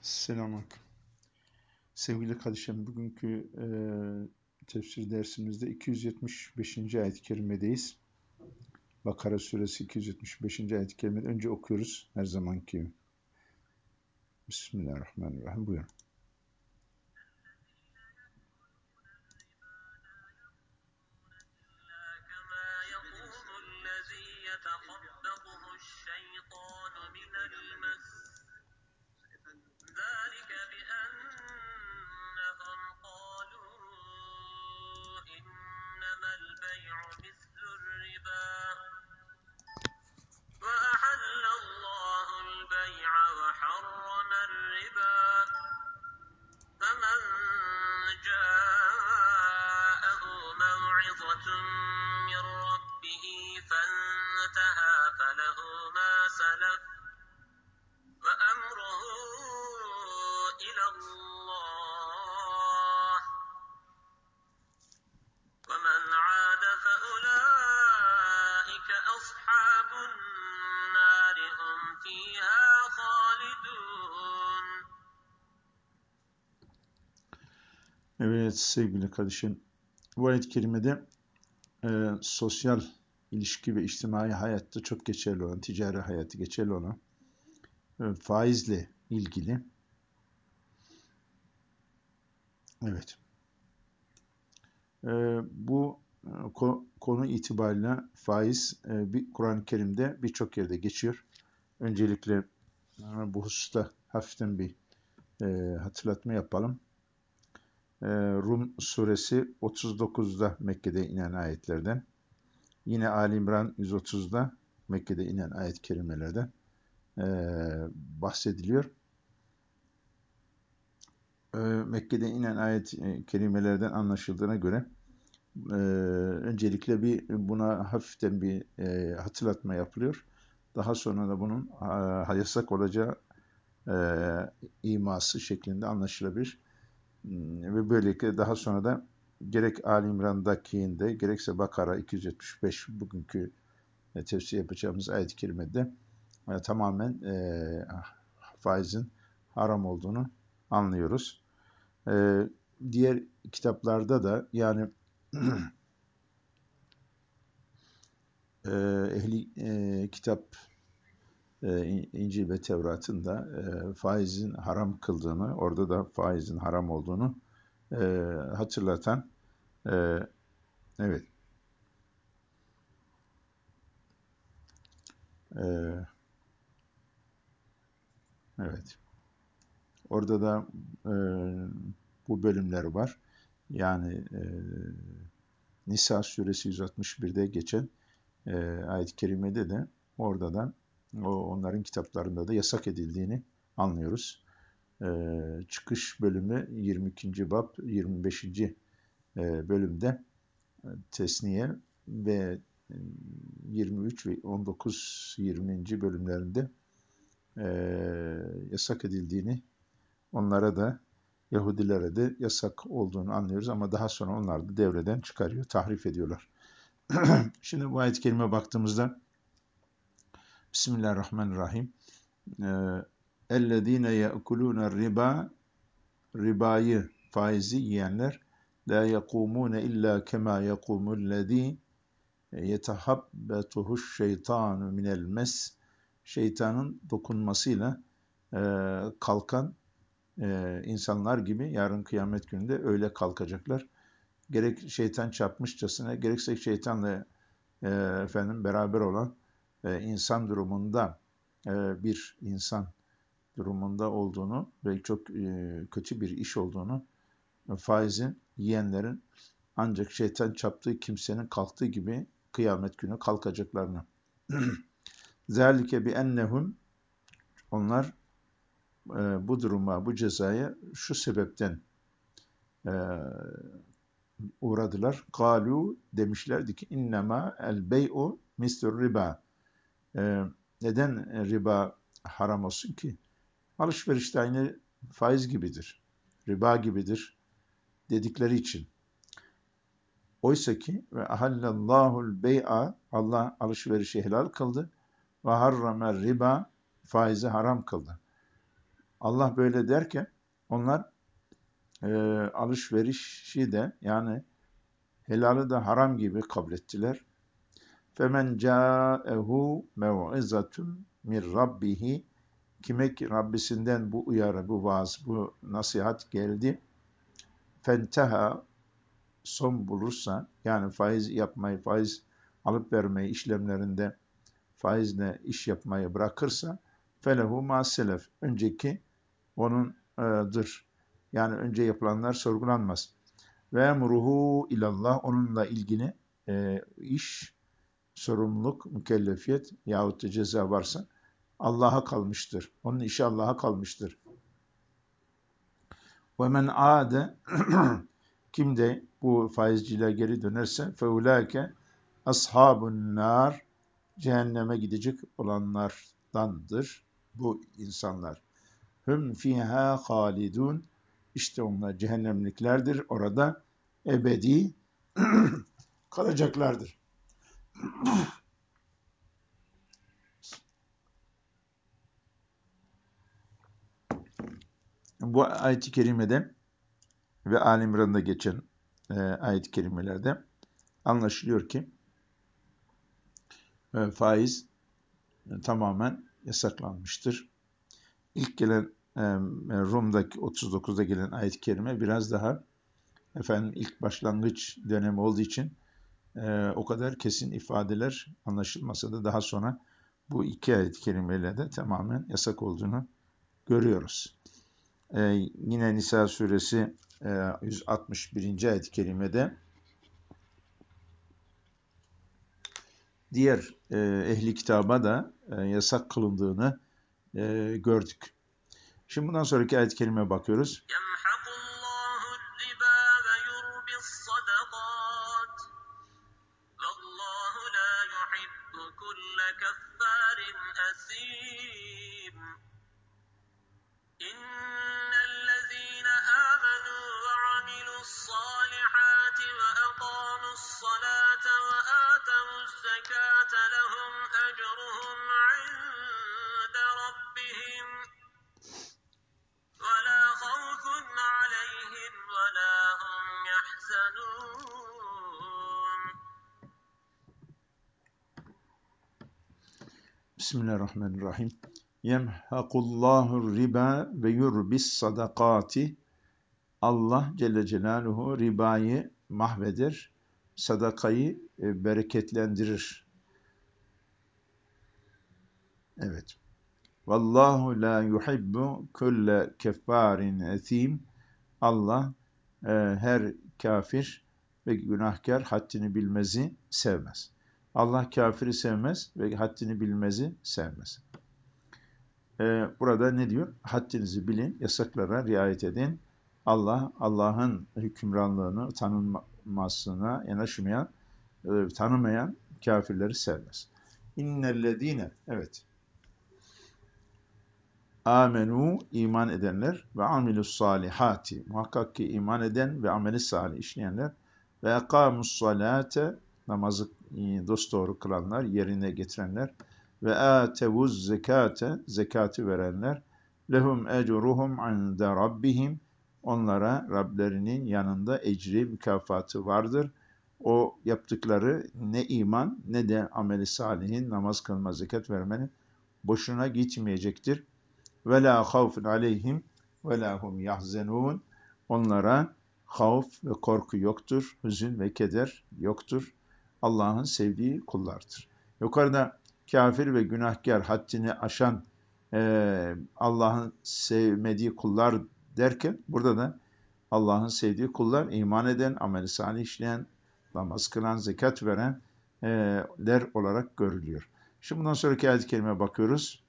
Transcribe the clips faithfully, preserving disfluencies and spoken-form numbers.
Selamünaleyküm. Sevgili kardeşlerim, bugünkü e, tefsir dersimizde iki yüz yetmiş beşinci ayet-i kerimedeyiz. Bakara suresi iki yüz yetmiş beşinci ayet-i kerimede önce okuyoruz her zamanki gibi. Bismillahirrahmanirrahim. Buyurun. Evet sevgili kardeşim, bu ayet-i kerimede e, sosyal ilişki ve içtimai hayatta çok geçerli olan, ticari hayatı geçerli olan e, faizle ilgili. Evet. E, bu e, ko, konu itibariyle faiz e, bir Kur'an-ı Kerim'de birçok yerde geçiyor. Öncelikle e, bu hususta hafiften bir e, hatırlatma yapalım. E, Rum suresi otuz dokuzda Mekke'de inen ayetlerden. Yine Ali İmran yüz otuzda Mekke'de inen ayet-i kerimelerden e, bahsediliyor. E, Mekke'de inen ayet-i kerimelerden anlaşıldığına göre e, öncelikle bir buna hafiften bir e, hatırlatma yapılıyor. Daha sonra da bunun e, yasak olacağı e, iması şeklinde anlaşılabilir. Ve böylelikle daha sonra da gerek Ali İmran'dakinde gerekse Bakara iki yüz yetmiş beş bugünkü e, tefsir yapacağımız ayet-i kerimede e, tamamen e, faizin haram olduğunu anlıyoruz. E, diğer kitaplarda da yani e, ehli e, kitap e, İncil ve Tevrat'ın da e, faizin haram kıldığını, orada da faizin haram olduğunu e, hatırlatan e, evet e, evet orada da e, bu bölümler var. Yani e, Nisa suresi yüz altmış birde geçen e, ayet-i kerimede de orada da o, onların kitaplarında da yasak edildiğini anlıyoruz. E, çıkış bölümü yirmi ikinci bab yirmi beşinci E, bölümde e, tesniye ve e, yirmi üç ve on dokuz yirminci bölümlerinde e, yasak edildiğini, onlara da Yahudilere de yasak olduğunu anlıyoruz ama daha sonra onlar da devreden çıkarıyor, tahrif ediyorlar. Şimdi bu ayet-i kerime baktığımızda Bismillahirrahmanirrahim. اَلَّذ۪ينَ يَأْكُلُونَ الرِّبَا Ribayı, faizi yiyenler لَا يَقُومُونَ اِلَّا كَمَا يَقُومُ الَّذ۪ي يَتَحَبَّتُهُ الشَّيْطَانُ مِنَ الْمَسِ Şeytanın dokunmasıyla e, kalkan e, insanlar gibi yarın kıyamet gününde öyle kalkacaklar. Gerek şeytan çarpmışçasına, gerekse şeytanla e, efendim beraber olan e, insan durumunda e, bir insan durumunda olduğunu ve çok e, kötü bir iş olduğunu, e, faizin yiyenlerin ancak şeytan çarptığı kimsenin kalktığı gibi kıyamet günü kalkacaklarını. Zalike bi ennehum onlar e, bu duruma, bu cezaya şu sebepten e, uğradılar. Galu demişlerdi ki innema el bey'u mistur riba. E, neden riba haram olsun ki? Alışveriş de aynı faiz gibidir. Riba gibidir dedikleri için. Oysa ki ve ahallallahul bey'a Allah alışverişi helal kıldı ve harramer riba faizi haram kıldı. Allah böyle derken onlar e, alışverişi de yani helalı da haram gibi kabul ettiler. فَمَنْ جَاءَهُ مَوْعِزَةٌ مِنْ رَبِّهِ Kime ki Rabbisinden bu uyarı, bu vaaz, bu nasihat geldi. فَانْتَهَا Son bulursa, yani faiz yapmayı, faiz alıp vermeyi işlemlerinde faizle iş yapmayı bırakırsa فَلَهُ مَا سَلَفْ Önceki onundur. Yani önce yapılanlar sorgulanmaz. Ve emruhu ilallah onunla ilgili e, iş, sorumluluk, mükellefiyet yahut da ceza varsa Allah'a kalmıştır. Onun işi Allah'a kalmıştır. Ve men ade kim de bu faizciler geri dönerse feulâke ashabun nar cehenneme gidecek olanlardandır bu insanlar. Hüm fiha halidun işte onlar cehennemliklerdir. Orada ebedi kalacaklardır. Bu ayet-i kerimede ve Ali İmran'da geçen e, ayet-i kerimelerde anlaşılıyor ki e, faiz e, tamamen yasaklanmıştır. İlk gelen e, Rum'daki otuz dokuzda gelen ayet-i kerime biraz daha efendim ilk başlangıç dönemi olduğu için e, o kadar kesin ifadeler anlaşılmasa da daha sonra bu iki ayet-i kerimeyle de tamamen yasak olduğunu görüyoruz. E, yine Nisa suresi e, yüz altmış birinci ayet-i kerimede diğer e, ehli kitaba da e, yasak kılındığını e, gördük. Şimdi bundan sonraki ayet-i kerimeye bakıyoruz. Bismillahirrahmanirrahim. Yemhakullahu riba ve yurbis sadakati. Allah Celle Celaluhu ribayı mahveder, sadakayı e, bereketlendirir. Evet. Vallahu la yuhibbu kulle keffarin etim. Allah e, her kafir ve günahkar haddini bilmezi sevmez. Allah kafiri sevmez ve haddini bilmezi sevmez. Ee, burada ne diyor? Haddinizi bilin, yasaklara riayet edin. Allah, Allah'ın hükümranlığını tanınmasına yanaşmayan, e, tanımayan kafirleri sevmez. İnnellezine, evet. Amenu, iman edenler ve amilus salihati, muhakkak ki iman eden ve ameli salih işleyenler ve ekamus salate, namazı dosdoğru kılanlar, yerine getirenler ve atevuz zekate, zekatı verenler lehum ecruhum inde rabbihim onlara Rablerinin yanında ecri mükafatı vardır. O yaptıkları ne iman ne de ameli salihin namaz kılma, zekat vermenin boşuna gitmeyecektir. Ve la havfun aleyhim ve la hum yahzenun. Onlara havf ve korku yoktur, hüzün ve keder yoktur. Allah'ın sevdiği kullardır. Yukarıda kafir ve günahkar haddini aşan e, Allah'ın sevmediği kullar derken burada da Allah'ın sevdiği kullar iman eden, amel-i salih işleyen, namaz kılan, zekat verenler olarak görülüyor. Şimdi bundan sonraki ayet-i kerimeye bakıyoruz.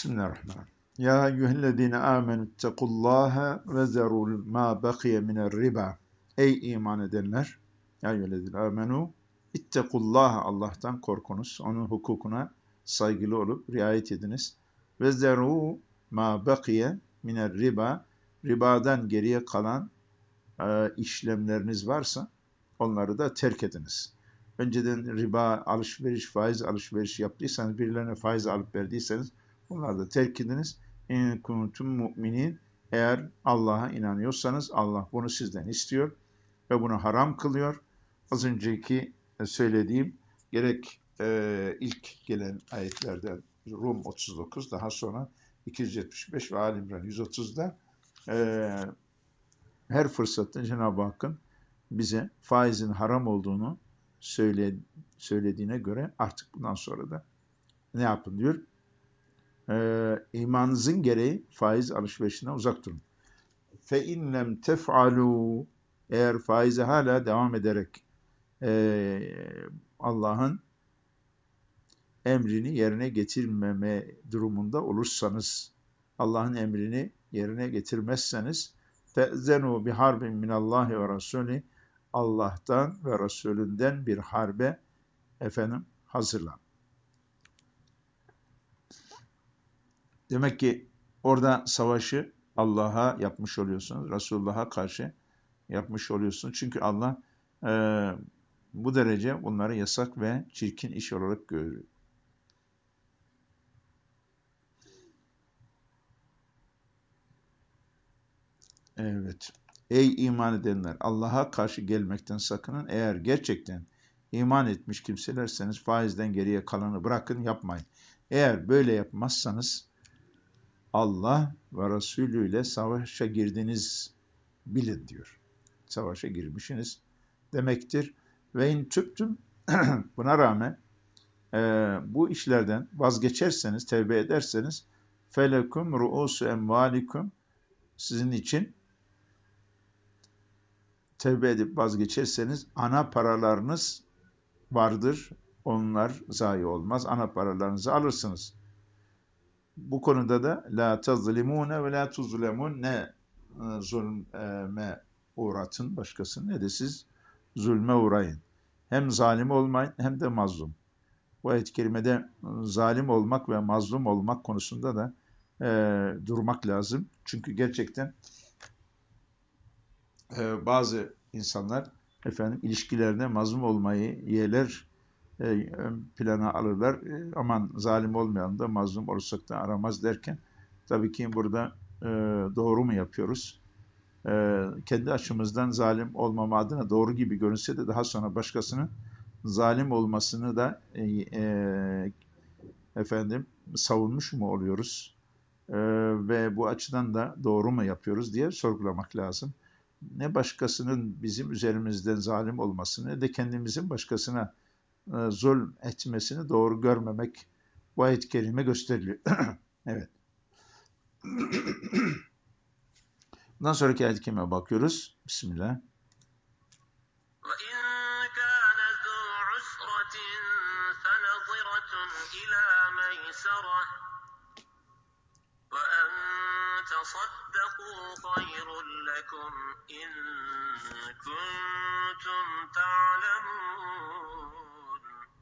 Bismillahirrahmanirrahim. Ya eyyühellezine amenu ittekullaha ve zerul ma bakiye minel riba. Ey iman edenler! Ya eyyühellezine amenu ittekullaha, Allah'tan korkunuz. Onun hukukuna saygılı olup riayet ediniz. Ve zeru ma bakiye minel riba. Ribadan geriye kalan e, işlemleriniz varsa onları da terk ediniz. Önceden riba alışveriş, faiz alışveriş yaptıysanız, birilerine faiz alıp verdiyseniz bunları da terk ediniz. İn kuntum mu'minin, eğer Allah'a inanıyorsanız Allah bunu sizden istiyor ve bunu haram kılıyor. Az önceki söylediğim gerek e, ilk gelen ayetlerden Rum otuz dokuz, daha sonra iki yüz yetmiş beş ve Ali İmran yüz otuzda e, her fırsatta Cenab-ı Hakk'ın bize faizin haram olduğunu söyle, söylediğine göre artık bundan sonra da ne yapın diyor? Ee, imanınızın gereği faiz alışverişinden uzak durun. Fe inlem tef'alû, eğer faize hala devam ederek e, Allah'ın emrini yerine getirmeme durumunda olursanız, Allah'ın emrini yerine getirmezseniz fe'zenu bi harbin minallahi ve rasulü, Allah'tan ve Resulünden bir harbe efendim hazırlan. Demek ki orada savaşı Allah'a yapmış oluyorsunuz, Resulullah'a karşı yapmış oluyorsunuz. Çünkü Allah e, bu derece bunları yasak ve çirkin iş olarak görüyor. Evet. Ey iman edenler! Allah'a karşı gelmekten sakının. Eğer gerçekten iman etmiş kimselerseniz faizden geriye kalanı bırakın, yapmayın. Eğer böyle yapmazsanız Allah ve Resulü ile savaşa girdiniz bilin diyor. Savaşa girmişsiniz demektir. Ve in tüptüm, buna rağmen e, bu işlerden vazgeçerseniz, tevbe ederseniz felekum ru'usu emvalikum, sizin için tevbe edip vazgeçerseniz ana paralarınız vardır. Onlar zayi olmaz. Ana paralarınızı alırsınız. Bu konuda da la tazlimune ve la tuzlemun, ne e, zulme uğratın başkasını ne de siz zulme uğrayın. Hem zalim olmayın hem de mazlum. Bu ayet-i kerimede zalim olmak ve mazlum olmak konusunda da e, durmak lazım. Çünkü gerçekten e, bazı insanlar efendim ilişkilerinde mazlum olmayı yeğler, e, ön plana alırlar. E, aman zalim olmayan da mazlum olursak da aramaz derken, tabii ki burada e, doğru mu yapıyoruz? E, kendi açımızdan zalim olmama adına doğru gibi görünse de daha sonra başkasının zalim olmasını da e, e, efendim savunmuş mu oluyoruz? E, ve bu açıdan da doğru mu yapıyoruz diye sorgulamak lazım. Ne başkasının bizim üzerimizden zalim olmasını ne de kendimizin başkasına e, zulm etmesini doğru görmemek bu ayet-i kerime gösteriliyor. Evet. Bundan sonraki ayet-i kerimeye bakıyoruz. Bismillah. تصدقوا خير لكم إن كنتم تعلمون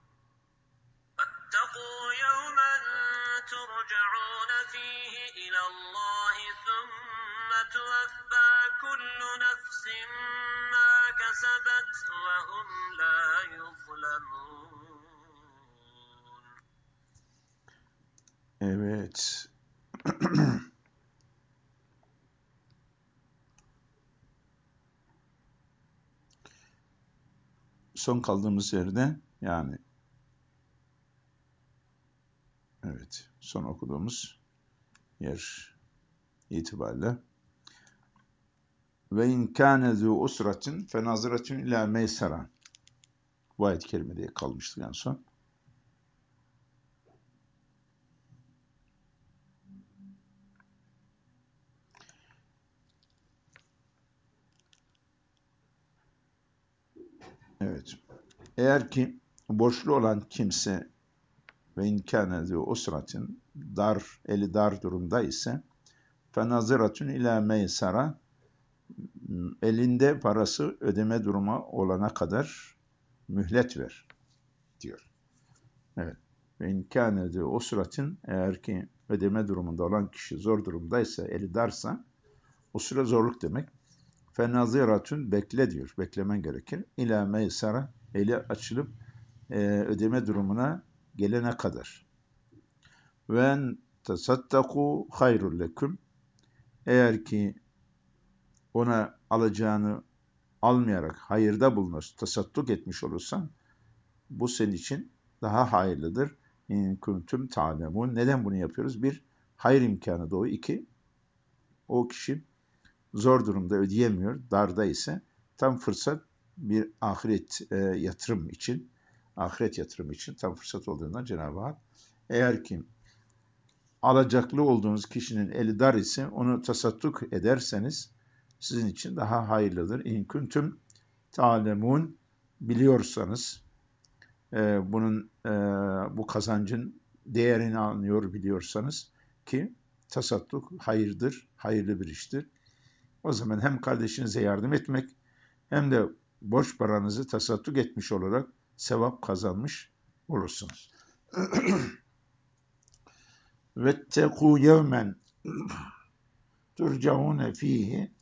واتقوا يوما ترجعون فيه إلى الله ثم توفى كل نفس ما كسبت وهم لا يظلمون. Evet. Son kaldığımız yerde, yani evet, son okuduğumuz yer itibariyle ve in kâne zû usratin fe naziratun ilâ meysera, bu ayet-i kerime diye kalmıştı en son. Evet. Eğer ki borçlu olan kimse ve in kâne zû usratin, dar, eli dar durumda ise fenaziratun ila meysara, elinde parası ödeme durumu olana kadar mühlet ver diyor. Evet. Ve imkâne de o suratın, eğer ki ödeme durumunda olan kişi zor durumdaysa, eli darsa, o süre zorluk demek. Fenaziratun, bekle diyor. Beklemen gerekir. İlâ meysara, eli açılıp e, ödeme durumuna gelene kadar. Ve en tesattaku hayrul leküm, eğer ki ona alacağını almayarak hayırda bulunur, tasadduk etmiş olursan, bu senin için daha hayırlıdır. İn kuntum ta'lemun. Neden bunu yapıyoruz? Bir, hayır imkanı doğu. İki, o kişi zor durumda, ödeyemiyor. Darda ise tam fırsat bir ahiret e, yatırım için, ahiret yatırım için tam fırsat olduğundan Cenab-ı Hak, eğer ki alacaklı olduğunuz kişinin eli dar ise onu tasadduk ederseniz sizin için daha hayırlıdır. İn kuntum ta'lemun, biliyorsanız, e, bunun e, bu kazancın değerini anlıyor biliyorsanız ki tasadduk hayırdır, hayırlı bir iştir. O zaman hem kardeşinize yardım etmek hem de borç paranızı tasadduk etmiş olarak sevap kazanmış olursunuz. Vettekû yevmen turcaûne fîhi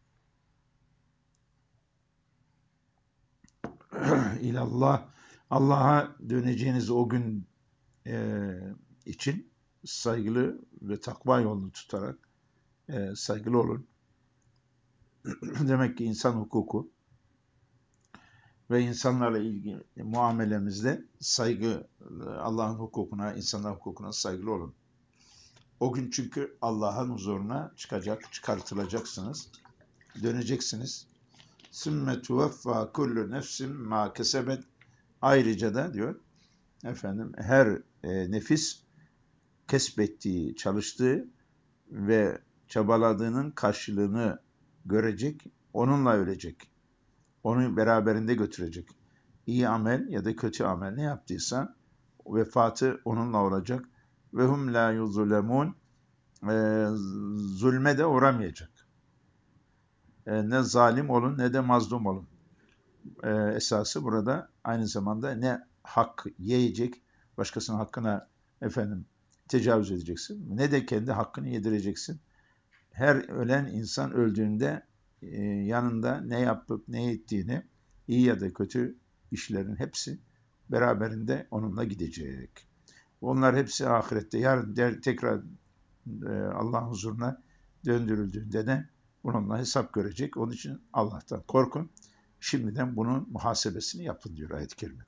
ilallah, Allah'a döneceğiniz o gün e, için saygılı ve takva yolunu tutarak e, saygılı olun. Demek ki insan hukuku ve insanlarla ilgili muamelemizde saygı, Allah'ın hukukuna, insanların hukukuna saygılı olun. O gün çünkü Allah'ın huzuruna çıkacak, çıkartılacaksınız, döneceksiniz. Sümme tuveffa kullu nefsin ma kesebet. Ayrıca da diyor, efendim, her e, nefis kesbettiği, çalıştığı ve çabaladığının karşılığını görecek, onunla ölecek. Onu beraberinde götürecek. İyi amel ya da kötü amel ne yaptıysa vefatı onunla olacak. Ve hum la yuzlemun, zulme de uğramayacak. E, ne zalim olun ne de mazlum olun. E, esası burada aynı zamanda ne hak yiyecek, başkasının hakkına efendim tecavüz edeceksin, ne de kendi hakkını yedireceksin. Her ölen insan öldüğünde e, yanında ne yapıp ne ettiğini, iyi ya da kötü işlerin hepsi beraberinde onunla gidecek. Onlar hepsi ahirette yarın der, tekrar e, Allah'ın huzuruna döndürüldüğünde de bununla hesap görecek. Onun için Allah'tan korkun. Şimdiden bunun muhasebesini yapın diyor ayet-i kerimede.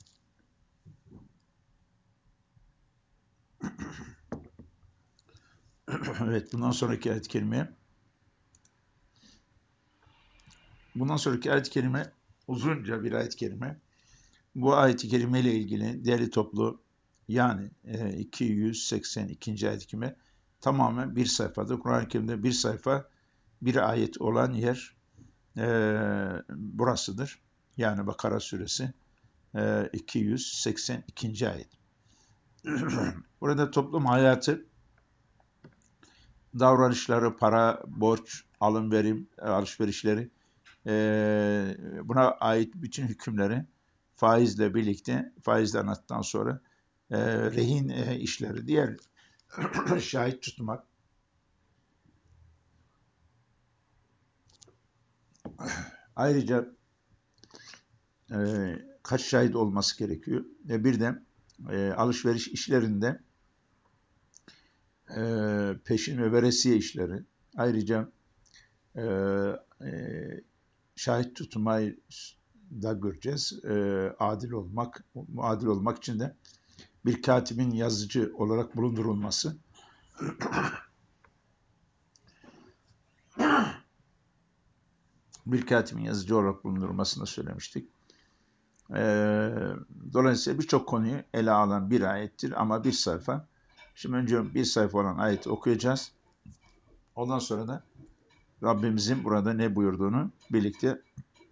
Evet, bundan sonraki ayet-i kerime bundan sonraki ayet-i kerime uzunca bir ayet-i kerime. Bu ayet-i kerime ile ilgili değerli toplu, yani iki yüz seksen ikinci ayet-i kerime tamamen bir sayfada. Kur'an-ı Kerim'de bir sayfa bir ayet olan yer e, burasıdır. Yani Bakara suresi e, iki yüz seksen ikinci ayet. Burada toplum hayatı, davranışları, para, borç, alım verim, alışverişleri, e, buna ait bütün hükümleri faizle birlikte, faizle anlattıktan sonra e, rehin e, işleri, diğer şahit tutmak, ayrıca e, kaç şahit olması gerekiyor ve bir de e, alışveriş işlerinde e, peşin ve veresiye işleri, ayrıca e, e, şahit tutmayı da göreceğiz. E, adil olmak, adil olmak için de bir katibin yazıcı olarak bulundurulması, bir katibin yazıcı olarak bulundurulmasını söylemiştik. E, dolayısıyla birçok konuyu ele alan bir ayettir ama bir sayfa. Şimdi önce bir sayfa olan ayeti okuyacağız. Ondan sonra da Rabbimizin burada ne buyurduğunu birlikte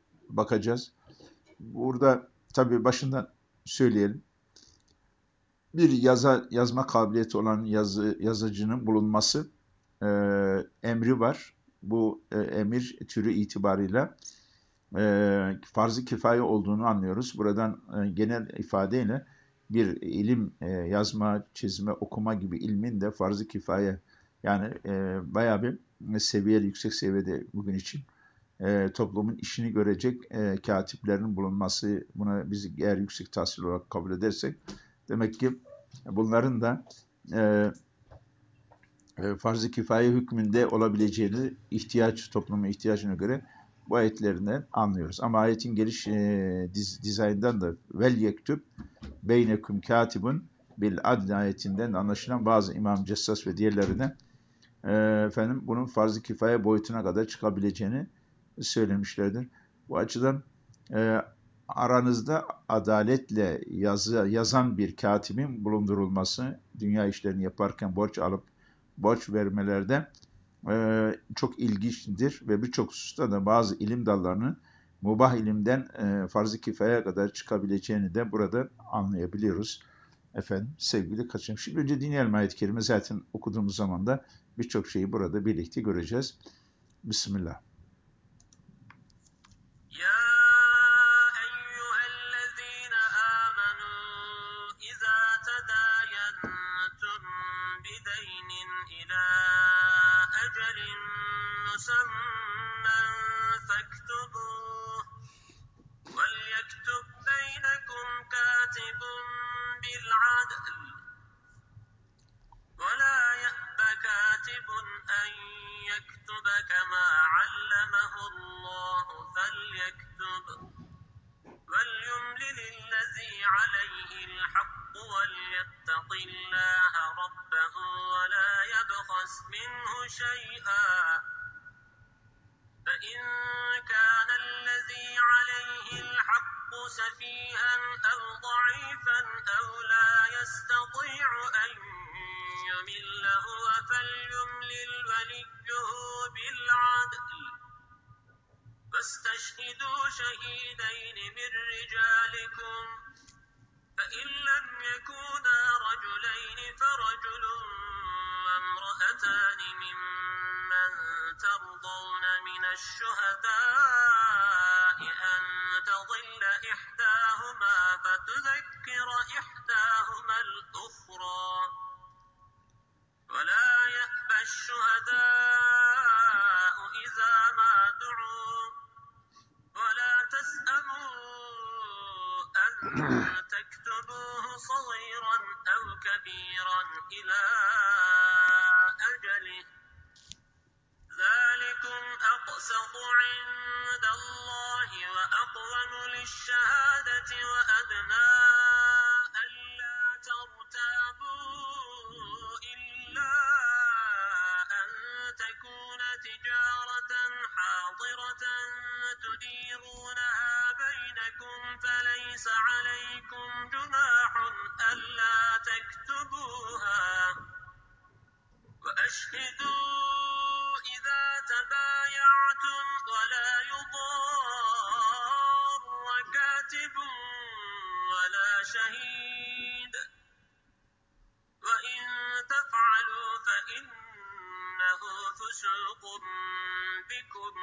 bakacağız. Burada tabii başından söyleyelim. bir yaza, yazma kabiliyeti olan yazı, yazıcının bulunması e, emri var. Bu e, emir türü itibarıyla e, farz-ı kifaye olduğunu anlıyoruz. Buradan e, genel ifadeyle bir ilim, e, yazma, çizme, okuma gibi ilmin de farz-ı kifaye, yani e, bayağı bir seviyeli, yüksek seviyede bugün için e, toplumun işini görecek e, katiplerin bulunması, buna biz eğer yüksek tahsil olarak kabul edersek, demek ki bunların da e, e, farz-ı kifaye hükmünde olabileceğini, ihtiyaç, toplumun ihtiyacına göre bu ayetlerinden anlıyoruz. Ama ayetin geliş e, diz, dizaynından da vel yektüb beynekum katibun bil adl ayetinden anlaşılan bazı İmam Cessas ve diğerlerine e, efendim bunun farz-ı kifaye boyutuna kadar çıkabileceğini söylemişlerdir. Bu açıdan e, aranızda adaletle yazı, yazan bir katibin bulundurulması, dünya işlerini yaparken borç alıp borç vermelerde e, çok ilginçtir ve birçok hususta da bazı ilim dallarının mubah ilimden e, farz-ı kifaya kadar çıkabileceğini de burada anlayabiliyoruz. Efendim sevgili kaçım. Şimdi önce dinleyelim ayet-i kerime. Zaten okuduğumuz zaman da birçok şeyi burada birlikte göreceğiz. Bismillah. يا أيها الذين آمنوا إذا تداينتم بدين إلى أجل مسمى فاكتبوه وليكتب بينكم كاتب بالعدل ولا يأب كاتب أن يكتب كما علمه الله فليكتب وليملل الذي عليه الحق وليتق الله ربه ولا يبخس منه شيئا فإن كان الذي عليه الحق سفيها أو ضعيفا أو لا يستطيع أن يمل هو فليملل وليه بالعدل فاستشهدوا شهيدين من رجالكم فإن لم يكونا رجلين فرجل وامرأتان ممن ترضون من الشهداء أن تضل إحداهما فتذكر إحداهما الأخرى ولا يأبى الشهداء إذا ما دعوا ولا تسأموا أن تكتبوه صغيرا أو كبيرا إلى أجله ذلكم أقسط عند الله وأقوم للشهادة وأدنى ألا ترتابوا إلا أن تكون تجارة حاضرة تديرونها بينكم فليس عليكم جناح ألا تكتبوها وأشهدوا إذا تبايعتم ولا يضار كاتب ولا شهيد وإن تفعلوا فإنه فسوق بكم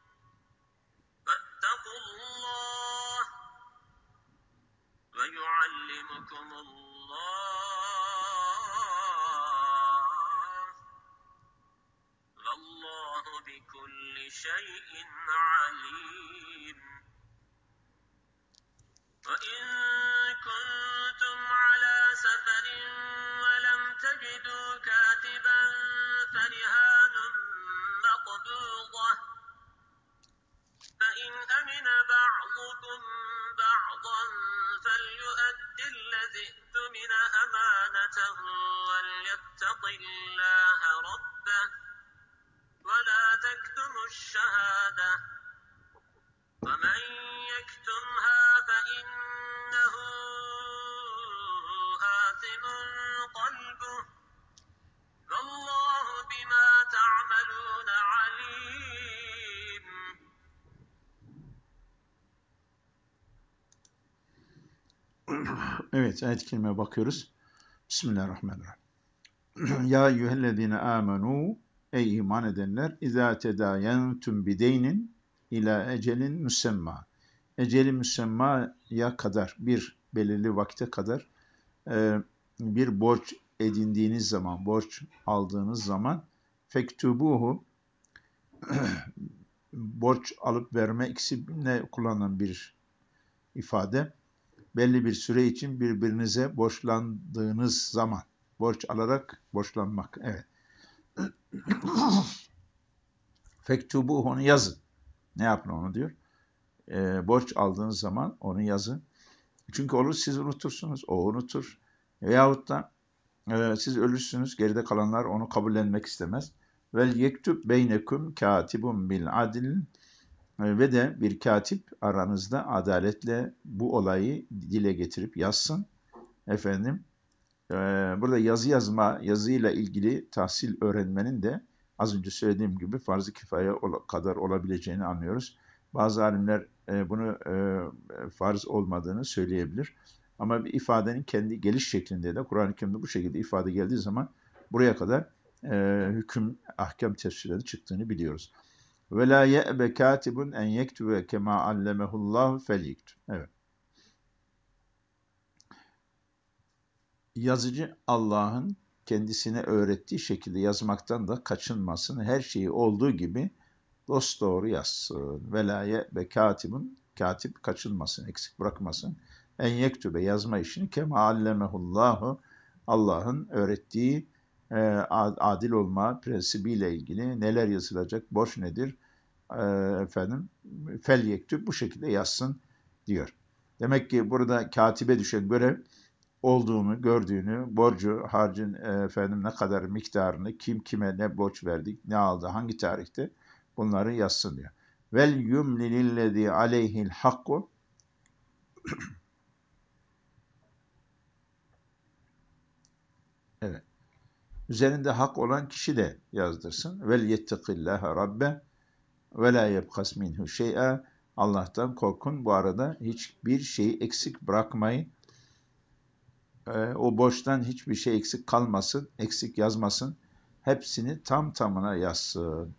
فاتقوا الله ويعلمكم الله والله بكل شيء عليم وإن كنتم على سفر ولم تجدوا كاتبا فرهان مقبوضة فإن أمن بعضكم بعضا فليؤد الذي اؤتمن أمانته وليتق الله ربه ولا تكتموا الشهادة ومن يكتمها فإنه آثم قلبه والله بما تعملون عليم. Evet, ayet-i kerimeye bakıyoruz. Bismillahirrahmanirrahim. Ya eyyühellezine amenu, ey iman edenler, izâ tedâyentum bideynin ila ecelin müsemma. Eceli müsemmaya kadar, bir belirli vakte kadar e, bir borç edindiğiniz zaman, borç aldığınız zaman fektubuhu, borç alıp verme ikisine kullanılan bir ifade. Belli bir süre için birbirinize borçlandığınız zaman, borç alarak borçlanmak, evet. Fektubuhu, onu yazın. Ne yapın onu diyor. E, borç aldığınız zaman onu yazın. Çünkü olur siz unutursunuz, o unutur. Veyahut da e, siz ölürsünüz, geride kalanlar onu kabullenmek istemez. Vel yektub beynekum katibun bil adil, e, ve de bir katip aranızda adaletle bu olayı dile getirip yazsın. Efendim, e, burada yazı yazma, yazıyla ilgili tahsil öğrenmenin de az önce söylediğim gibi farz-ı kifaye kadar olabileceğini anlıyoruz. Bazı alimler e, bunu e, farz olmadığını söyleyebilir. Ama bir ifadenin kendi geliş şeklinde de Kur'an-ı Kerim'de bu şekilde ifade geldiği zaman buraya kadar e, hüküm, ahkam tefsirleri çıktığını biliyoruz. Ve la ye'be katibun en yektube kema allemehullahu felyektub. Evet. Yazıcı Allah'ın kendisine öğrettiği şekilde yazmaktan da kaçınmasın. Her şeyi olduğu gibi dosdoğru yazsın. Ve la ye'be katibun, katip kaçınmasın, eksik bırakmasın. En yektube, yazma işini kema allemehullahu, Allah'ın öğrettiği e, adil olma prensibiyle ilgili neler yazılacak, borç nedir, e, efendim, fel yektub, bu şekilde yazsın diyor. Demek ki burada katibe düşen görev olduğunu, gördüğünü, borcu, harcın e, efendim ne kadar miktarını, kim kime ne borç verdik, ne aldı, hangi tarihte, bunları yazsın diyor. Vel yumlilillezî aleyhil hakku, evet. Üzerinde hak olan kişi de yazdırsın. Vel yettekillâhe rabbe ve lâ yebkas minhu şey'a. Allah'tan korkun. Bu arada hiçbir şeyi eksik bırakmayın. Ee, o borçtan hiçbir şey eksik kalmasın, eksik yazmasın. Hepsini tam tamına yazsın.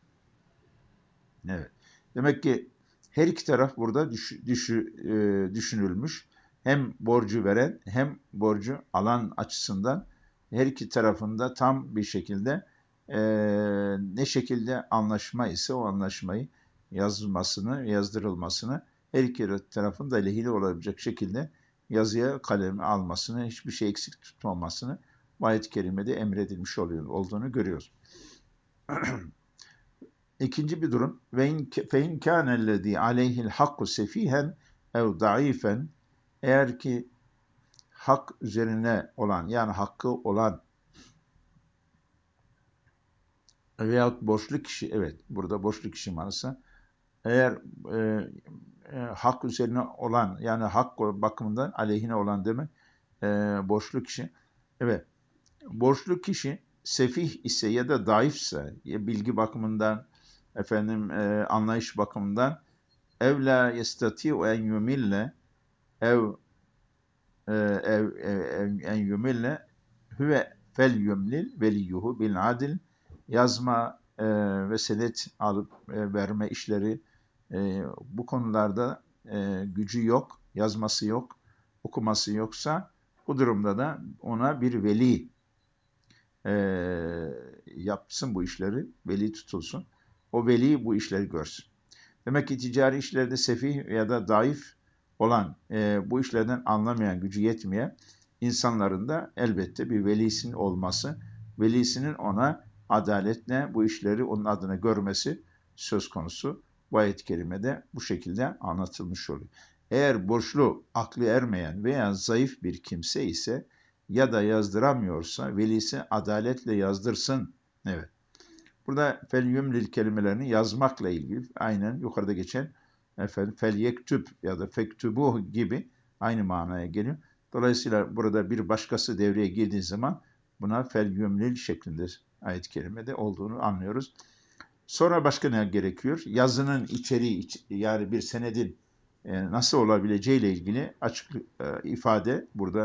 Evet. Demek ki her iki taraf burada düş, düş, e, düşünülmüş. Hem borcu veren hem borcu alan açısından her iki tarafında tam bir şekilde e, ne şekilde anlaşma ise o anlaşmayı yazılmasını, yazdırılmasını, her iki tarafın da lehine olabilecek şekilde yazıya kaleme almasını, hiçbir şey eksik tutmamasını bu ayet-i kerimede emredilmiş oluyor, olduğunu görüyoruz. İkinci bir durum, ve in fe in kânellezî aleyhil hakku sefihen ev daifen, eğer ki hak üzerine olan, yani hakkı olan veyahut borçlu kişi, evet burada borçlu kişi varsa, eğer e, e, hak üzerine olan, yani hak bakımından aleyhine olan demek, e, borçlu kişi, evet, borçlu kişi sefih ise ya da daifse, ya bilgi bakımından, efendim e, anlayış bakımından, ev la yestati'u en yumille, ev e, ev, ev, ev en yumille huve fel yumlil veliyuhu bil adil, yazma e, ve senet alıp e, verme işleri, e, bu konularda e, gücü yok, yazması yok, okuması yoksa, bu durumda da ona bir veli e, yapsın bu işleri, veli tutulsun. O veli bu işleri görsün. Demek ki ticari işlerde sefih ya da zayıf olan, e, bu işlerden anlamayan, gücü yetmeyen insanların da elbette bir velisinin olması, velisinin ona adaletle bu işleri onun adına görmesi söz konusu. Bu ayet-i kerimede bu şekilde anlatılmış oluyor. Eğer borçlu, aklı ermeyen veya zayıf bir kimse ise ya da yazdıramıyorsa velisi adaletle yazdırsın. Evet. Burada fel yumlil kelimelerini yazmakla ilgili aynen yukarıda geçen efendim fel yektüb ya da fektubuh gibi aynı manaya geliyor. Dolayısıyla burada bir başkası devreye girdiği zaman buna fel yumlil şeklinde ayet-i kerimede olduğunu anlıyoruz. Sonra başka ne gerekiyor? Yazının içeriği, yani bir senedin e, nasıl olabileceğiyle ilgili açık e, ifade burada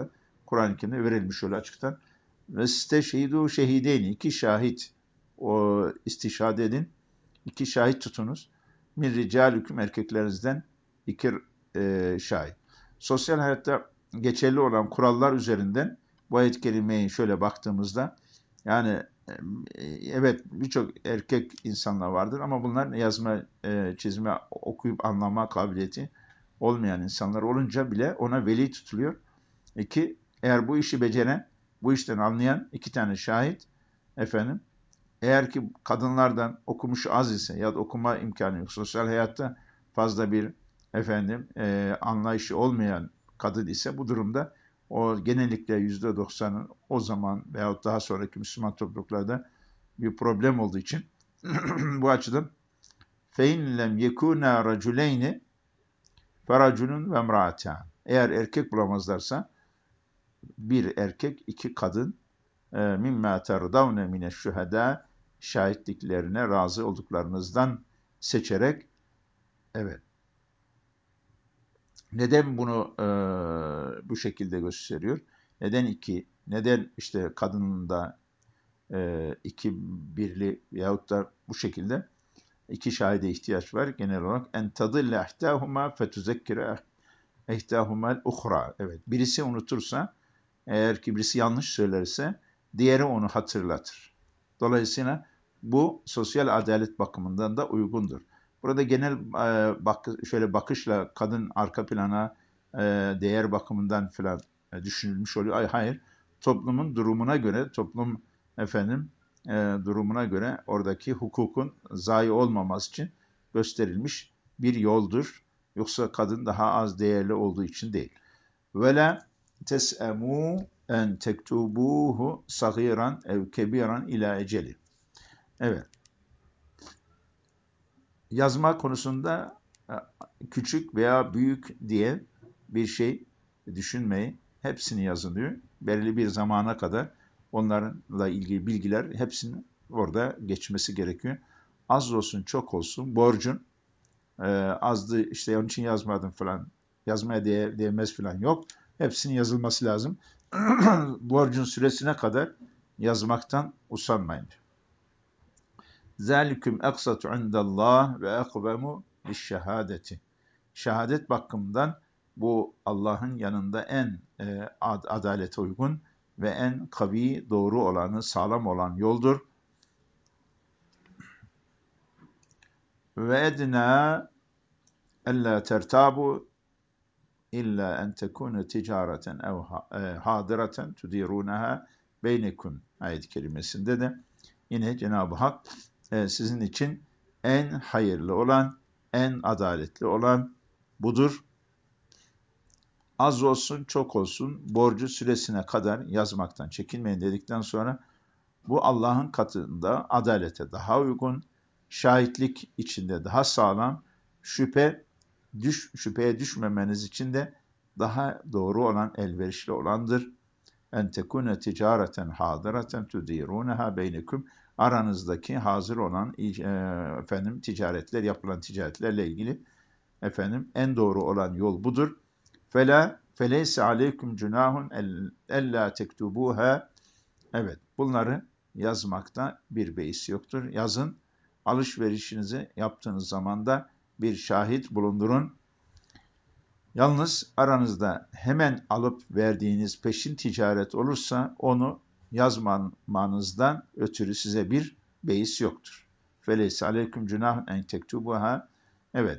Kur'an-ı Kerim'de verilmiş öyle açıktan. Ve steşhidu şehideyni, iki şahit o istişhad edin, iki şahit tutunuz. Min ricalikum, erkeklerinizden iki e, şahit. Sosyal hayatta geçerli olan kurallar üzerinden bu ayet-i kerimeye şöyle baktığımızda, yani e, evet birçok erkek insanlar vardır ama bunlar yazma, e, çizme, okuyup anlama kabiliyeti olmayan insanlar olunca bile ona veli tutuluyor. İki, eğer bu işi beceren, bu işten anlayan iki tane şahit, efendim, eğer ki kadınlardan okumuş az ise ya da okuma imkanı yok, sosyal hayatta fazla bir efendim e, anlayışı olmayan kadın ise bu durumda o genellikle yüzde doksanın o zaman veyahut daha sonraki Müslüman topluluklarda bir problem olduğu için bu açıdan fein lem yekuna raculeyni feraculun ve imraatan. Eğer erkek bulamazlarsa bir erkek, iki kadın, mimma terdavne mineşşühedâ, şahitliklerine razı olduklarınızdan seçerek, evet. Neden bunu e, bu şekilde gösteriyor? Neden iki? Neden işte kadının da e, iki birli yahut da bu şekilde iki şahide ihtiyaç var genel olarak. En tadille ihtâhuma fetuzekkire ihtâhuma'l uhra. Evet. Birisi unutursa, eğer ki birisi yanlış söylerse diğeri onu hatırlatır. Dolayısıyla bu sosyal adalet bakımından da uygundur. Burada genel e, bak, şöyle bakışla kadın arka plana e, değer bakımından falan e, düşünülmüş oluyor. Ay, hayır. Toplumun durumuna göre, toplum efendim e, durumuna göre oradaki hukukun zayi olmaması için gösterilmiş bir yoldur. Yoksa kadın daha az değerli olduğu için değil. Ve la tes'emû en tektubuhu sagiran ev kebiran ila eceli. Evet. Yazma konusunda küçük veya büyük diye bir şey düşünmeyin. Hepsini yazın diyor. Belirli bir zamana kadar onlarla ilgili bilgiler hepsinin orada geçmesi gerekiyor. Az olsun çok olsun borcun e, azdı işte onun için yazmadım falan, yazmaya değ değmez falan yok. Hepsinin yazılması lazım. Borcun süresine kadar yazmaktan usanmayın. Zalikum aksatu indallah ve akvemu lişşehadeti. Şehadet bakımından bu Allah'ın yanında en e, ad adalete uygun ve en kavi, doğru olanı, sağlam olan yoldur. Ve edna ella tertabu illa en tekune ticareten ev hadiraten tudirunaha beynekum ayet kelimesinde de yine Cenab-ı Hak e, sizin için en hayırlı olan, en adaletli olan budur. Az olsun, çok olsun borcu süresine kadar yazmaktan çekinmeyin dedikten sonra bu Allah'ın katında adalete daha uygun, şahitlik içinde daha sağlam, şüphe düş, şüpheye düşmemeniz için de daha doğru olan, elverişli olandır. En tekune ticareten hadiraten tudirunaha beynekum, aranızdaki hazır olan e, efendim ticaretler, yapılan ticaretlerle ilgili efendim en doğru olan yol budur. Fela feleyse aleykum cunahun ella tektubuha. Evet, bunları yazmakta bir beis yoktur. Yazın, alışverişinizi yaptığınız zaman da bir şahit bulundurun. Yalnız aranızda hemen alıp verdiğiniz peşin ticaret olursa onu yazmanızdan ötürü size bir beis yoktur. Feleyse aleyküm cunahun en tektubuha. Evet.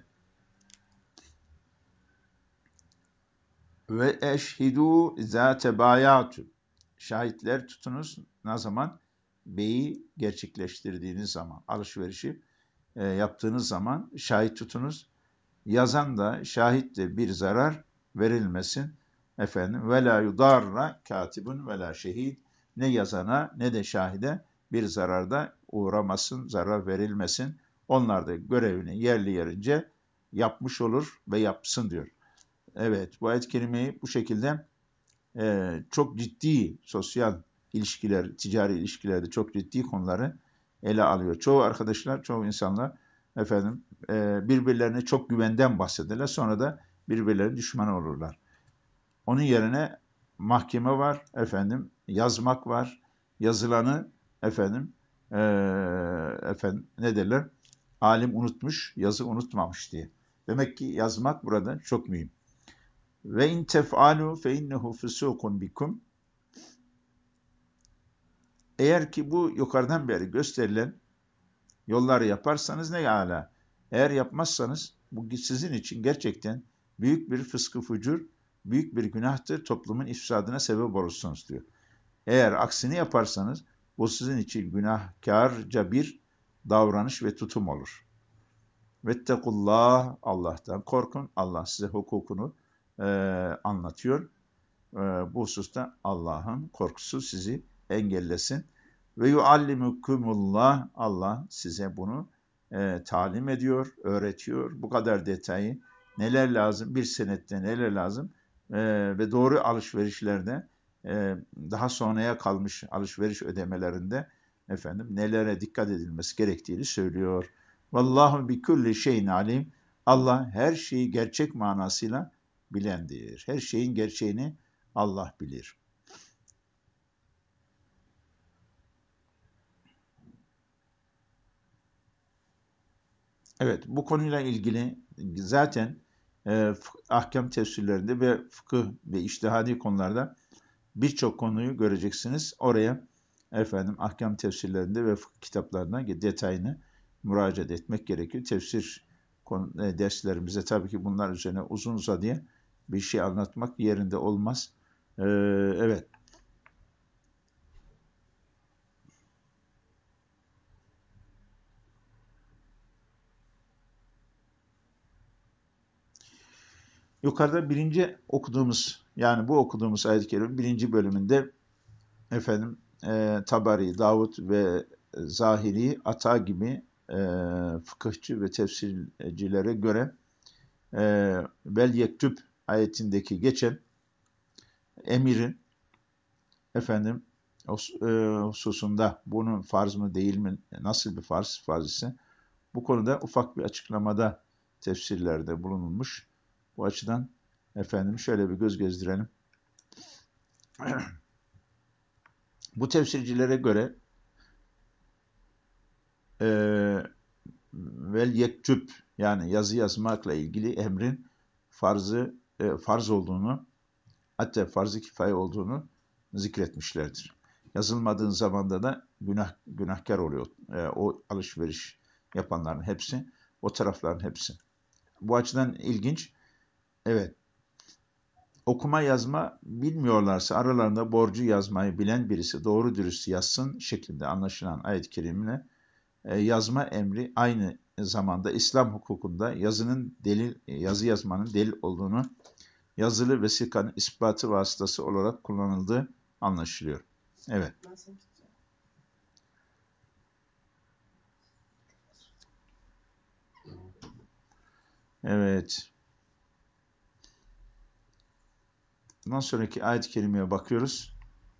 Ve eşhidû izâ tebayâtû. Şahitler tutunuz ne zaman? Beyi gerçekleştirdiğiniz zaman, alışverişi e, yaptığınız zaman şahit tutunuz. Yazan da şahit de bir zarar verilmesin. Efendim ve la yudarra katibun ve la şehid, ne yazana ne de şahide bir zararda uğramasın, zarar verilmesin. Onlar da görevini yerli yerince yapmış olur ve yapsın diyor. Evet, bu ayet-i kerimeyi bu şekilde e, çok ciddi sosyal ilişkiler, ticari ilişkilerde çok ciddi konuları ele alıyor. Çoğu arkadaşlar, çoğu insanlar efendim e, birbirlerine çok güvenden bahsederler. Sonra da birbirlerine düşman olurlar. Onun yerine mahkeme var, efendim yazmak var, yazılanı efendim e, efendim ne derler? Alim unutmuş, yazı unutmamış diye. Demek ki yazmak burada çok mühim. Ve in tef'alu fe innehu fusukun bikum. Eğer ki bu yukarıdan beri gösterilen yolları yaparsanız ne âlâ. Eğer yapmazsanız bu sizin için gerçekten büyük bir fıskı fucur, büyük bir günahtır, toplumun ifsadına sebep olursunuz diyor. Eğer aksini yaparsanız bu sizin için günahkarca bir davranış ve tutum olur. Vettekullah, Allah'tan korkun. Allah size hukukunu e, anlatıyor. E, bu hususta Allah'ın korkusu sizi engellesin. Ve yuallimukumullah, Allah size bunu e, talim ediyor, öğretiyor. Bu kadar detayı, neler lazım, bir senette neler lazım e, ve doğru alışverişlerde, e, daha sonraya kalmış alışveriş ödemelerinde efendim nelere dikkat edilmesi gerektiğini söylüyor. Vallahu bi kulli şeyin alim. Allah her şeyi gerçek manasıyla bilendir. Her şeyin gerçeğini Allah bilir. Evet, bu konuyla ilgili zaten e, ahkam tefsirlerinde ve fıkıh ve içtihadi konularda birçok konuyu göreceksiniz. Oraya efendim ahkam tefsirlerinde ve fıkıh kitaplarına detayını müracaat etmek gerekiyor. Tefsir konu, e, derslerimize tabii ki bunlar üzerine uzun uzadıya bir şey anlatmak yerinde olmaz. Ee, evet. Yukarıda birinci okuduğumuz, yani bu okuduğumuz ayet-i kerime birinci bölümünde efendim e, Tabari, Davud ve Zahiri, Ata gibi e, fıkıhçı ve tefsircilere göre e, vel yektüb ayetindeki geçen emirin efendim e, hususunda bunun farz mı değil mi, nasıl bir farz, farz ise bu konuda ufak bir açıklamada tefsirlerde bulunulmuş. Bu açıdan efendim şöyle bir göz gezdirelim. Bu tefsircilere göre e, vel yektüb, yani yazı yazmakla ilgili emrin farzı e, farz olduğunu, hatta farz-ı kifaye olduğunu zikretmişlerdir. Yazılmadığın zamanda da günah günahkar oluyor. E, o alışveriş yapanların hepsi, o tarafların hepsi. Bu açıdan ilginç. Evet. Okuma yazma bilmiyorlarsa aralarında borcu yazmayı bilen birisi doğru dürüst yazsın şeklinde anlaşılan ayet-i kerimine e, yazma emri aynı zamanda İslam hukukunda yazının delil, yazı yazmanın delil olduğunu, yazılı vesikanın ispatı vasıtası olarak kullanıldığı anlaşılıyor. Evet. Evet. Bundan sonraki ayet-i kerimeye bakıyoruz.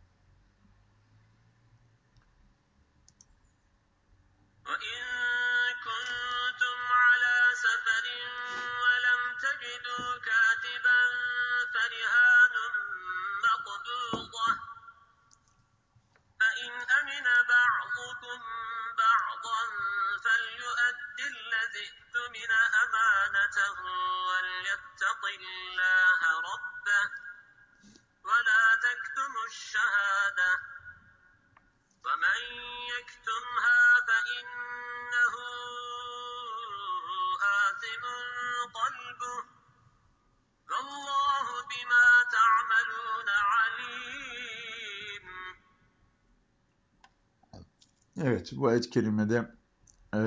وإن كنتم على سفر ولم تجدوا كاتبا فرهان مقبوضة فإن أمن بعضكم بعضا فليؤد الذي اؤتمن أمانته وليتق الله ربه ولا تكتموا الشهادة ومن يكتمها فإنه آثم قلبه والله بما تعملون عليم. Evet, bu ayet-i kerimede e,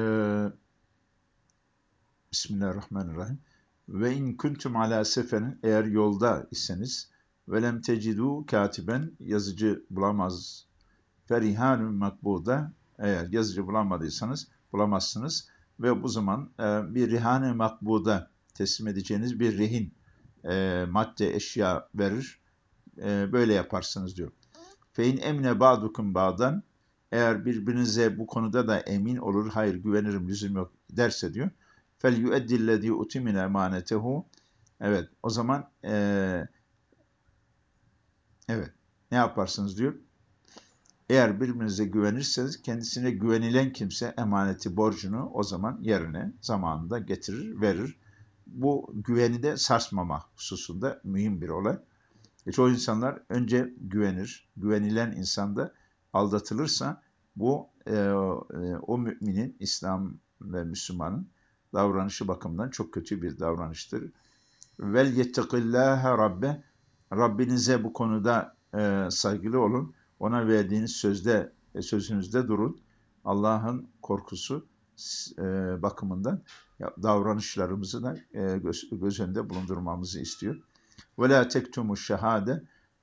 Bismillahirrahmanirrahim. Ve in kuntum ala seferin, eğer yolda iseniz ve lem tecidu katiben, yazıcı bulamaz, ferihanun makbuda, eğer yazıcı bulamadıysanız bulamazsınız ve bu zaman e, bir rihane makbuda, teslim edeceğiniz bir rehin, e, madde, eşya verir, e, böyle yaparsınız diyor. Fe in emne ba'dukum ba'dan, eğer birbirinize bu konuda da emin olur, hayır güvenirim, lüzum yok derse diyor. Fel yueddillezî utimine emanetehu. Evet, o zaman e, Evet. Ne yaparsınız diyor. Eğer birbirinize güvenirseniz kendisine güvenilen kimse emaneti, borcunu o zaman yerine zamanında getirir, verir. Bu güveni de sarsmama hususunda mühim bir olay. E, çoğu insanlar önce güvenir. Güvenilen insan da aldatılırsa bu e, e, o müminin, İslam ve Müslümanın davranışı bakımından çok kötü bir davranıştır. Vel yettekillâhe rabbe, Rabbinize bu konuda e, saygılı olun. Ona verdiğiniz sözde e, sözünüzde durun. Allah'ın korkusu e, bakımından ya, davranışlarımızı da e, göz, göz önünde bulundurmamızı istiyor. Ve la tektumu şehade,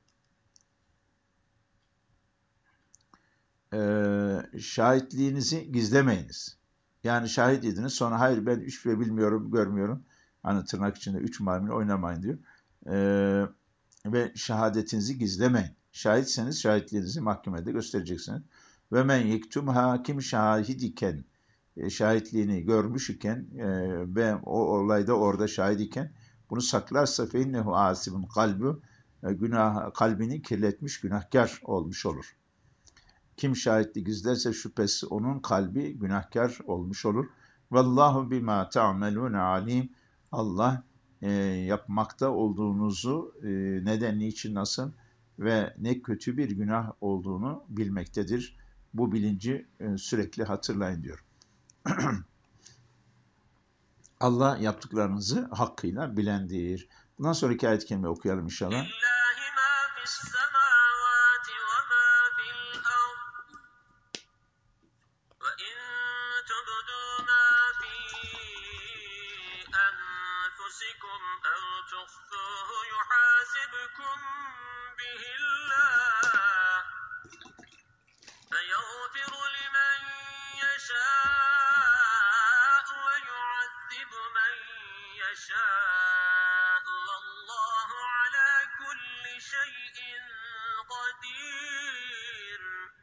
e, şahitliğinizi gizlemeyiniz. Yani şahit ediniz, sonra hayır ben hiçbir şey bilmiyorum, görmüyorum. Hani tırnak içinde üç marmil oynamayın diyor. E, ve şehadetinizi gizlemeyin. Şahitseniz şahitliğinizi mahkemede göstereceksiniz. Ve men yektum hakim şahid iken, e, şahitliğini görmüş iken e, ve o olayda orada şahit iken bunu saklarsa fe innehu asibun kalbu, e, günah kalbini kirletmiş günahkar olmuş olur. Kim şahitli gizlerse şüphesiz onun kalbi günahkar olmuş olur. Vallahu bima ta'melun alim. Allah e, yapmakta olduğunuzu e, neden, niçin, nasıl ve ne kötü bir günah olduğunu bilmektedir. Bu bilinci e, sürekli hatırlayın diyor. Allah yaptıklarınızı hakkıyla bilendir. Bundan sonraki ayet-i kerime okuyalım inşallah. لله ما في السماوات وما في الأرض وإن تبدوا ما في أنفسكم أو تخفوه يحاسبكم به الله فيغفر لمن يشاء ويعذب من يشاء والله على كل شيء قدير.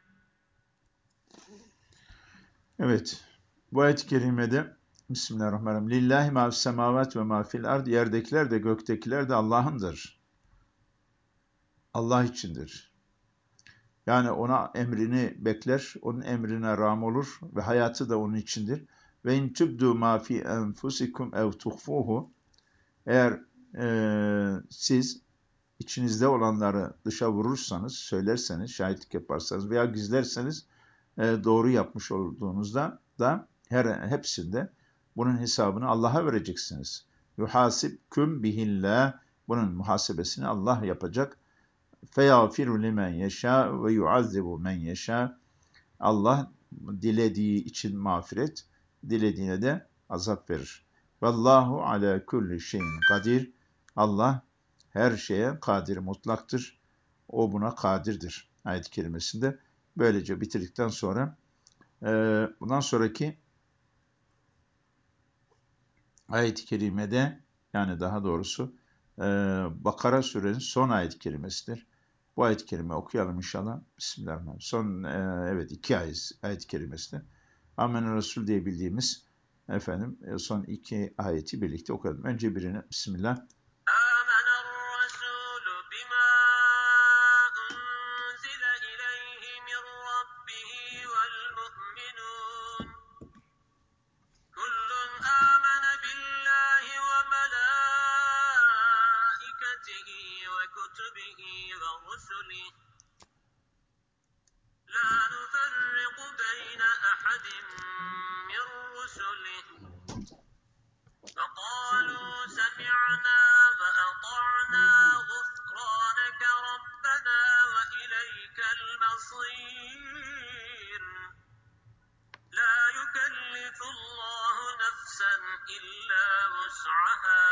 Evet, bu ayet-i kerimede Bismillahirrahmanirrahim. Lillahi ma fis semavat ve ma fil ard. Yerdekiler de göktekiler de Allah'ındır. Allah içindir. Yani ona emrini bekler, onun emrine rağm olur ve hayatı da onun içindir. Ve in tübdû mâ fî enfusikum ev tuhfuhu. Eğer e, siz içinizde olanları dışa vurursanız, söylerseniz, şahitlik yaparsanız veya gizlerseniz e, doğru yapmış olduğunuzda da her hepsinde bunun hesabını Allah'a vereceksiniz. Yuhasibküm bihillah. Bunun muhasebesini Allah yapacak. Feyafiru limen yeşâ ve yuazzibu men yeşâ. Allah dilediği için mağfiret, dilediğine de azap verir. Vallahu ala kulli şeyin kadir. Allah her şeye kadir mutlaktır. O buna kadirdir. Ayet-i kerimesinde böylece bitirdikten sonra e, bundan sonraki ayet-i kerimede, yani daha doğrusu e, Bakara suresinin son ayet-i kerimesidir. Bu ayet-i kerime okuyalım inşallah. Bismillahirrahmanirrahim. Son e, evet iki ayet, ayet-i kerimesidir. Amen Resul diye bildiğimiz efendim e, son iki ayeti birlikte okuyalım. Önce birini Bismillah. آمن الرسول بما أنزل إليه من ربه والمؤمنون كل آمن بالله وملائكته وكتبه ورسله لا نفرق بين أحد من رسله فقالوا سمعنا وأطعنا غفرانك ربنا وإليك المصير لا يكلف الله نفسا إلا وسعها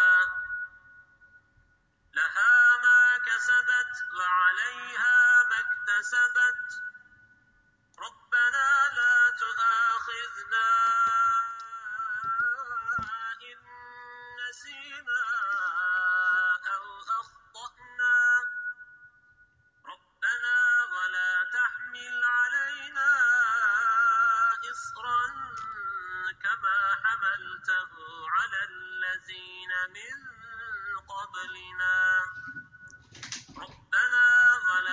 لها ما كسبت وعليها ما اكتسبت ربنا لا تؤاخذنا إن نسينا أو أخطأنا ربنا ولا تحمل علينا إصرا كما حملته على الذين من قبلنا ربنا ولا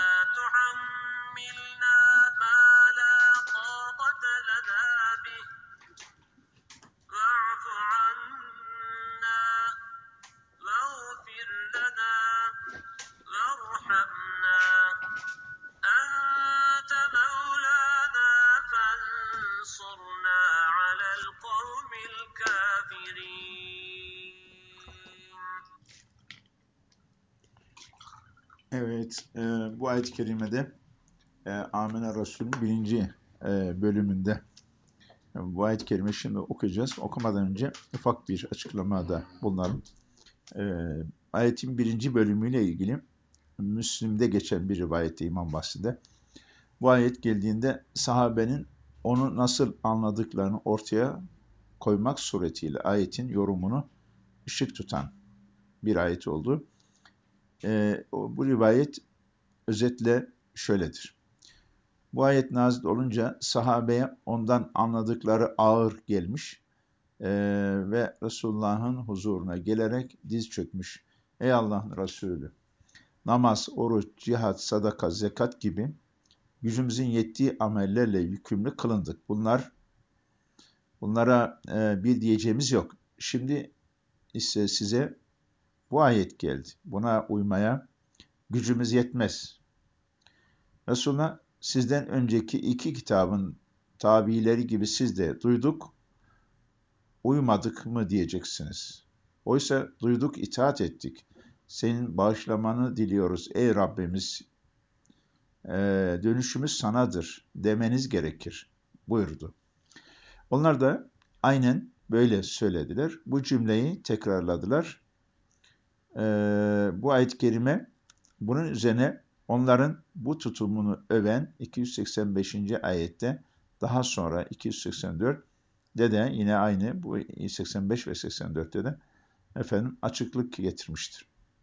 Evet, e, bu ayet-i kerimede e, Âmene Resul'ün birinci e, bölümünde e, bu ayet-i kerime şimdi okuyacağız. Okumadan önce ufak bir açıklamada bulunalım. E, ayetin birinci bölümüyle ilgili Müslim'de geçen bir rivayette İmam Bahsi'de bu ayet geldiğinde sahabenin onu nasıl anladıklarını ortaya koymak suretiyle ayetin yorumunu ışık tutan bir ayet oldu. E, o, bu rivayet özetle şöyledir. Bu ayet nazil olunca sahabeye ondan anladıkları ağır gelmiş e, ve Resulullah'ın huzuruna gelerek diz çökmüş. Ey Allah'ın Resulü! Namaz, oruç, cihat, sadaka, zekat gibi gücümüzün yettiği amellerle yükümlü kılındık. Bunlar bunlara e, bir diyeceğimiz yok. Şimdi ise size bu ayet geldi. Buna uymaya gücümüz yetmez. Resulullah sizden önceki iki kitabın tabiileri gibi siz de duyduk, uymadık mı diyeceksiniz. Oysa duyduk, itaat ettik. Senin bağışlamanı diliyoruz ey Rabbimiz. Ee, dönüşümüz sanadır demeniz gerekir buyurdu. Onlar da aynen böyle söylediler. Bu cümleyi tekrarladılar. Ee, bu ayet-i kerime bunun üzerine onların bu tutumunu öven iki yüz seksen beşinci ayette daha sonra iki yüz seksen dörtte de yine aynı bu seksen beş ve seksen dörtte de efendim açıklık getirmiştir.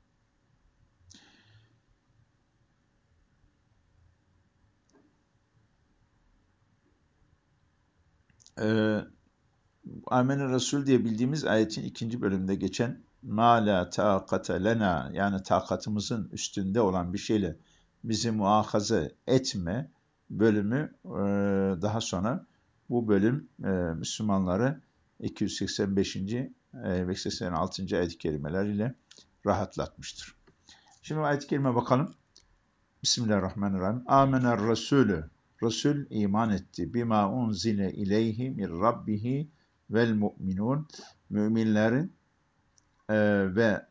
Ee, Âmene Resul diye bildiğimiz ayetin ikinci bölümünde geçen mâ lâ tâkate lenâ yani takatımızın üstünde olan bir şeyle bizi muahaze etme bölümü e, daha sonra bu bölüm e, Müslümanları iki yüz seksen beşinci E, ve seksen altıncı ayet-i kerimeler ile rahatlatmıştır. Şimdi ayet-i kerime bakalım. Bismillahirrahmanirrahim. Âmener Resulü. Resul iman etti. Bima unzile ileyhi min rabbihi vel mu'minun. Müminlerin e, ve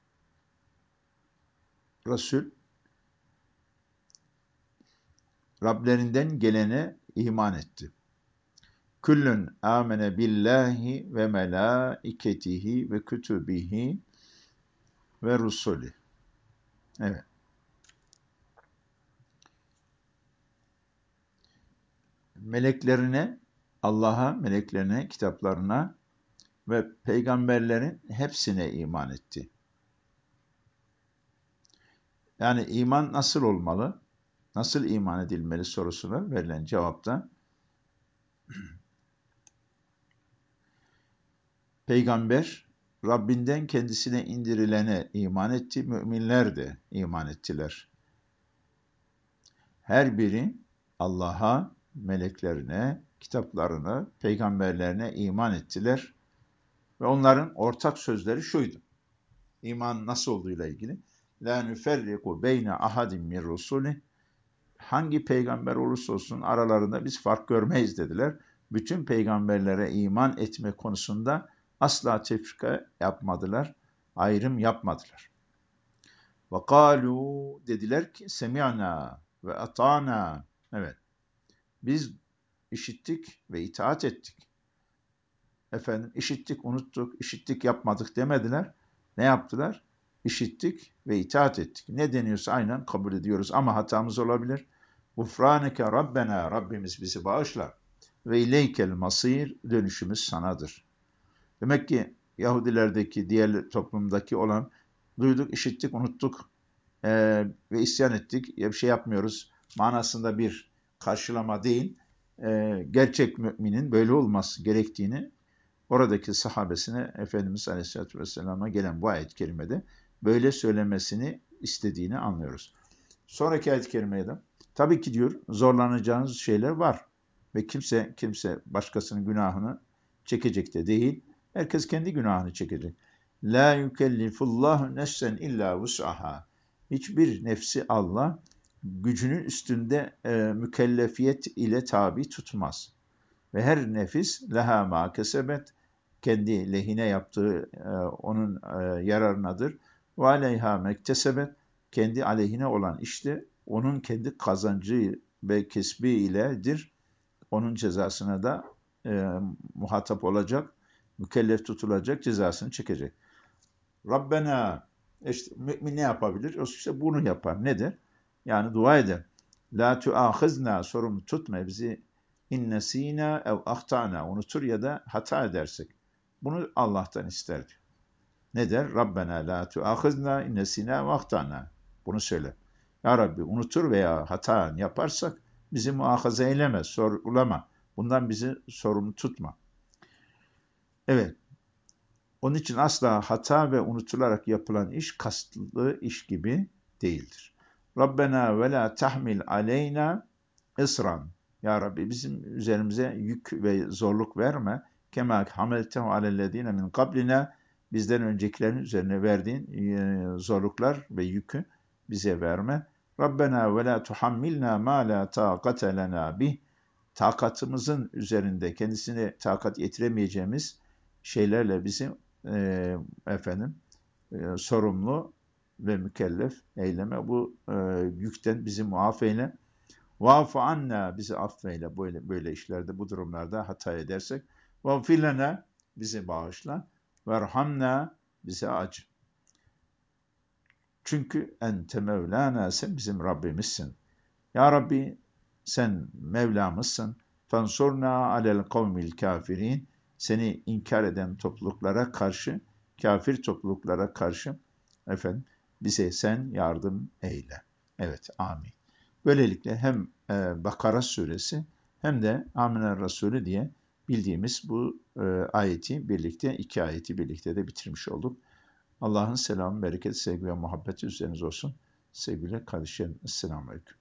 Resul Rablerinden gelene iman etti. Küllün amene billahi ve melaiketihi ve kütübihi ve rusulü. Evet. Meleklerine, Allah'a, meleklerine, kitaplarına ve peygamberlerin hepsine iman etti. Yani iman nasıl olmalı? Nasıl iman edilmeli sorusuna verilen cevapta peygamber Rabbinden kendisine indirilene iman etti, müminler de iman ettiler. Her biri Allah'a, meleklerine, kitaplarına, peygamberlerine iman ettiler ve onların ortak sözleri şuydu. İman nasıl olduğuyla ilgili. La nüferriku beyne ahadin min rusulih. Hangi peygamber olursa olsun aralarında biz fark görmeyiz dediler. Bütün peygamberlere iman etme konusunda asla tefrika yapmadılar, ayrım yapmadılar. Ve kâlû dediler ki semi'nâ ve ata'nâ. Evet, biz işittik ve itaat ettik. Efendim işittik, unuttuk, işittik, yapmadık demediler. Ne yaptılar? İşittik ve itaat ettik. Ne deniyorsa aynen kabul ediyoruz ama hatamız olabilir. Gufraneke Rabbena, Rabbimiz bizi bağışla. Ve ileykel masir, dönüşümüz sanadır. Demek ki Yahudilerdeki, diğer toplumdaki olan duyduk, işittik, unuttuk e, ve isyan ettik. Ya bir şey yapmıyoruz manasında bir karşılama değil. E, gerçek müminin böyle olması gerektiğini oradaki sahabesine Efendimiz Aleyhisselatü Vesselam'a gelen bu ayet-i kerimede böyle söylemesini istediğini anlıyoruz. Sonraki ayet-i kerimede tabii ki diyor zorlanacağınız şeyler var ve kimse kimse başkasının günahını çekecek de değil. Herkes kendi günahını çekecek. La yukellifullahu nefsen illa vus'aha. Hiçbir nefsi Allah gücünün üstünde e, mükellefiyet ile tabi tutmaz. Ve her nefis leha ma kesebet kendi lehine yaptığı e, onun e, yararınadır. Ve aleyha mektesebet kendi aleyhine olan işte onun kendi kazancı ve kesbi iledir. Onun cezasına da e, muhatap olacak, mükellef tutulacak, cezasını çekecek. Rabbena, işte mümin ne yapabilir? O işte bunu yapar. Nedir? Yani dua eder. La tuâhizna, sorumlu tutma bizi, in nesînâ ev ahtâna, unutur ya da hata edersek. Bunu Allah'tan ister diyor. Ne der? Rabbena la tuâhizna in nesînâ ev ahtâna. Bunu söyle. Ya Rabbi, unutur veya hata yaparsak bizi muahaze eyleme, sorgulama. Bundan bizi sorumlu tutma. Evet. Onun için asla hata ve unutularak yapılan iş kastlı iş gibi değildir. Rabbena ve la tahmil aleyna isran. Ya Rabbi, bizim üzerimize yük ve zorluk verme. Kema hameltehu alellezine min qablina, bizden öncekilerin üzerine verdiğin zorluklar ve yükü bize verme. Rabbena ve la tuhammilna ma la taqate lena bih. Takatımızın üzerinde kendisine takat yetiremeyeceğimiz şeylerle bizi e, efendim e, sorumlu ve mükellef eyleme. Bu e, yükten bizi muaf eyle. Va'fu anna, bizi affeyle böyle böyle işlerde, bu durumlarda hata edersek. Va'fir lena, bizi bağışla. Verhamna, bize acı. Çünkü ente mevlana, sen bizim Rabbimizsin. Ya Rabbi, sen Mevlamızsın. Fansurna alel kavmil kafirin. Seni inkar eden topluluklara karşı, kafir topluluklara karşı efendim bize sen yardım eyle. Evet, amin. Böylelikle hem e, Bakara suresi hem de Amine Resulü diye bildiğimiz bu e, ayeti birlikte, iki ayeti birlikte de bitirmiş olduk. Allah'ın selamı, bereket, sevgi ve muhabbeti üzerinize olsun. Sevgili kardeşlerim, Esselamu Aleyküm.